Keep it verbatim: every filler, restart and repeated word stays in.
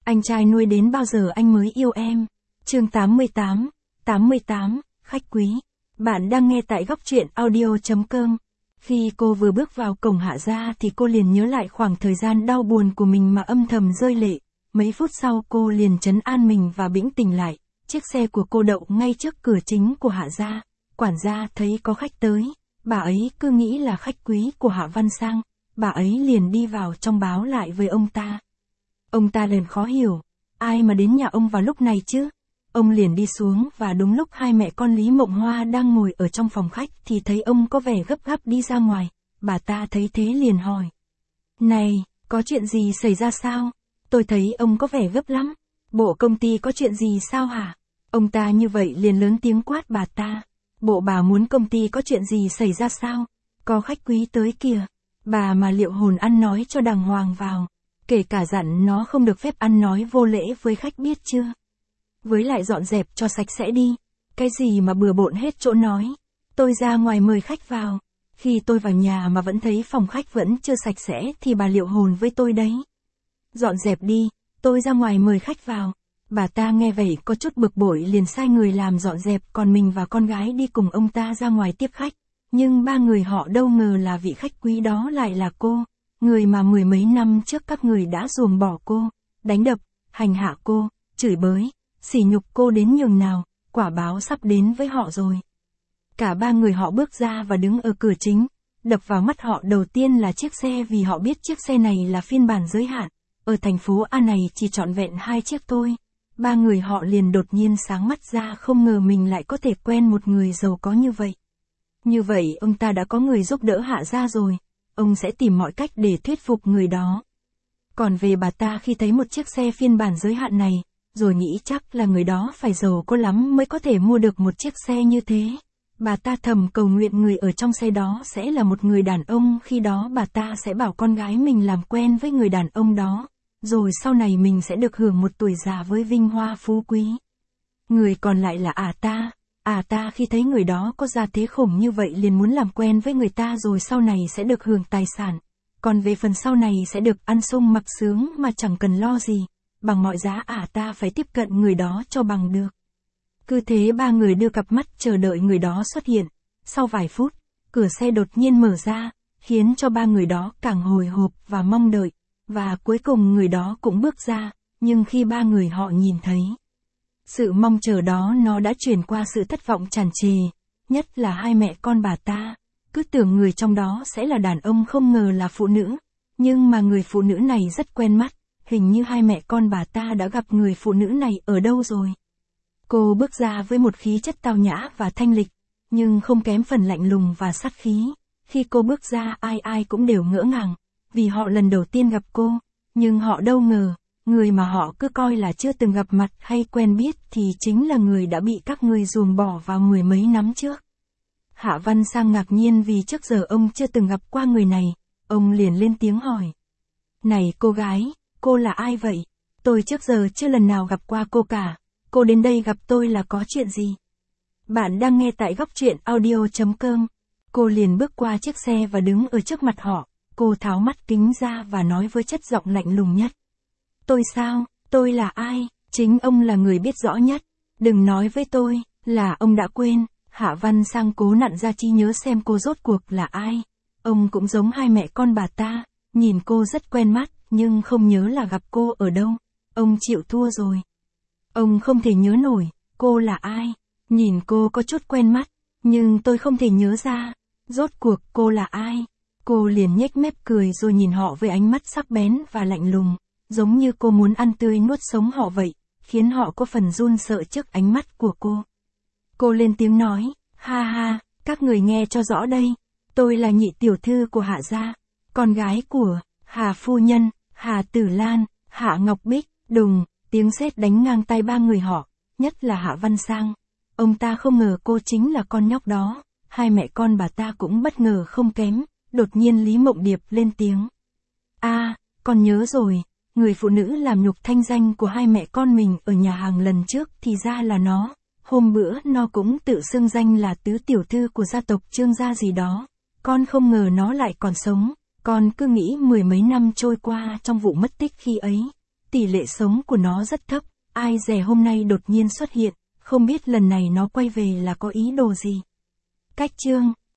Anh trai nuôi đến bao giờ anh mới yêu em? Chương tám mươi tám, tám mươi tám, khách quý. Bạn đang nghe tại góc truyện audio chấm com. Khi cô vừa bước vào cổng Hạ gia thì cô liền nhớ lại khoảng thời gian đau buồn của mình mà âm thầm rơi lệ. Mấy phút sau cô liền trấn an mình và bĩnh tỉnh lại. Chiếc xe của cô đậu ngay trước cửa chính của Hạ gia. Quản gia thấy có khách tới, bà ấy cứ nghĩ là khách quý của Hạ Văn Sang. Bà ấy liền đi vào trong báo lại với ông ta. Ông ta liền khó hiểu, ai mà đến nhà ông vào lúc này chứ? Ông liền đi xuống và đúng lúc hai mẹ con Lý Mộng Hoa đang ngồi ở trong phòng khách thì thấy ông có vẻ gấp gáp đi ra ngoài. Bà ta thấy thế liền hỏi. Này, có chuyện gì xảy ra sao? Tôi thấy ông có vẻ gấp lắm. Bộ công ty có chuyện gì sao hả? Ông ta như vậy liền lớn tiếng quát bà ta. Bộ bà muốn công ty có chuyện gì xảy ra sao? Có khách quý tới kìa. Bà mà Liệu Hồn ăn nói cho đàng hoàng vào. Kể cả dặn nó không được phép ăn nói vô lễ với khách biết chưa? Với lại dọn dẹp cho sạch sẽ đi. Cái gì mà bừa bộn hết chỗ nói. Tôi ra ngoài mời khách vào. Khi tôi vào nhà mà vẫn thấy phòng khách vẫn chưa sạch sẽ thì bà Liệu Hồn với tôi đấy. Dọn dẹp đi, tôi ra ngoài mời khách vào. Bà ta nghe vậy có chút bực bội liền sai người làm dọn dẹp, còn mình và con gái đi cùng ông ta ra ngoài tiếp khách. Nhưng ba người họ đâu ngờ là vị khách quý đó lại là cô. Người mà mười mấy năm trước các người đã ruồng bỏ cô, đánh đập, hành hạ cô, chửi bới, sỉ nhục cô đến nhường nào, quả báo sắp đến với họ rồi. Cả ba người họ bước ra và đứng ở cửa chính, đập vào mắt họ đầu tiên là chiếc xe vì họ biết chiếc xe này là phiên bản giới hạn, ở thành phố A này chỉ trọn vẹn hai chiếc thôi. Ba người họ liền đột nhiên sáng mắt ra không ngờ mình lại có thể quen một người giàu có như vậy. Như vậy ông ta đã có người giúp đỡ Hạ gia rồi. Ông sẽ tìm mọi cách để thuyết phục người đó. Còn về bà ta khi thấy một chiếc xe phiên bản giới hạn này, rồi nghĩ chắc là người đó phải giàu có lắm mới có thể mua được một chiếc xe như thế. Bà ta thầm cầu nguyện người ở trong xe đó sẽ là một người đàn ông, khi đó bà ta sẽ bảo con gái mình làm quen với người đàn ông đó, rồi sau này mình sẽ được hưởng một tuổi già với vinh hoa phú quý. Người còn lại là ả ta. À ta khi thấy người đó có gia thế khủng như vậy liền muốn làm quen với người ta rồi sau này sẽ được hưởng tài sản. Còn về phần sau này sẽ được ăn sung mặc sướng mà chẳng cần lo gì. Bằng mọi giá à ta phải tiếp cận người đó cho bằng được. Cứ thế ba người đưa cặp mắt chờ đợi người đó xuất hiện. Sau vài phút, cửa xe đột nhiên mở ra, khiến cho ba người đó càng hồi hộp và mong đợi. Và cuối cùng người đó cũng bước ra, nhưng khi ba người họ nhìn thấy sự mong chờ đó nó đã chuyển qua sự thất vọng tràn trề, nhất là hai mẹ con bà ta. Cứ tưởng người trong đó sẽ là đàn ông không ngờ là phụ nữ, nhưng mà người phụ nữ này rất quen mắt, hình như hai mẹ con bà ta đã gặp người phụ nữ này ở đâu rồi. Cô bước ra với một khí chất tao nhã và thanh lịch, nhưng không kém phần lạnh lùng và sát khí. Khi cô bước ra ai ai cũng đều ngỡ ngàng, vì họ lần đầu tiên gặp cô, nhưng họ đâu ngờ. Người mà họ cứ coi là chưa từng gặp mặt hay quen biết thì chính là người đã bị các ngươi ruồng bỏ vào mười mấy năm trước. Hạ Văn Sang ngạc nhiên vì trước giờ ông chưa từng gặp qua người này, ông liền lên tiếng hỏi. Này cô gái, cô là ai vậy? Tôi trước giờ chưa lần nào gặp qua cô cả, cô đến đây gặp tôi là có chuyện gì? Bạn đang nghe tại góc truyện audio chấm com. Cô liền bước qua chiếc xe và đứng ở trước mặt họ, cô tháo mắt kính ra và nói với chất giọng lạnh lùng nhất. Tôi sao, tôi là ai, chính ông là người biết rõ nhất, đừng nói với tôi, là ông đã quên. Hạ Văn Sang cố nặn ra trí nhớ xem cô rốt cuộc là ai. Ông cũng giống hai mẹ con bà ta, nhìn cô rất quen mắt, nhưng không nhớ là gặp cô ở đâu. Ông chịu thua rồi. Ông không thể nhớ nổi, cô là ai, nhìn cô có chút quen mắt, nhưng tôi không thể nhớ ra, rốt cuộc cô là ai. Cô liền nhếch mép cười rồi nhìn họ với ánh mắt sắc bén và lạnh lùng. Giống như cô muốn ăn tươi nuốt sống họ vậy, khiến họ có phần run sợ trước ánh mắt của cô. Cô lên tiếng nói, ha ha, các người nghe cho rõ đây, tôi là nhị tiểu thư của Hạ gia, con gái của Hà phu nhân, Hà Tử Lan, Hạ Ngọc Bích. Đùng, tiếng sét đánh ngang tai ba người họ, nhất là Hạ Văn Sang. Ông ta không ngờ cô chính là con nhóc đó, hai mẹ con bà ta cũng bất ngờ không kém, đột nhiên Lý Mộng Điệp lên tiếng. A, con nhớ rồi. Người phụ nữ làm nhục thanh danh của hai mẹ con mình ở nhà hàng lần trước thì ra là nó. Hôm bữa nó cũng tự xưng danh là tứ tiểu thư của gia tộc Trương gia gì đó. Con không ngờ nó lại còn sống. Con cứ nghĩ mười mấy năm trôi qua trong vụ mất tích khi ấy. tỷ lệ sống của nó rất thấp, ai dè hôm nay đột nhiên xuất hiện, không biết lần này nó quay về là có ý đồ gì. Cách chương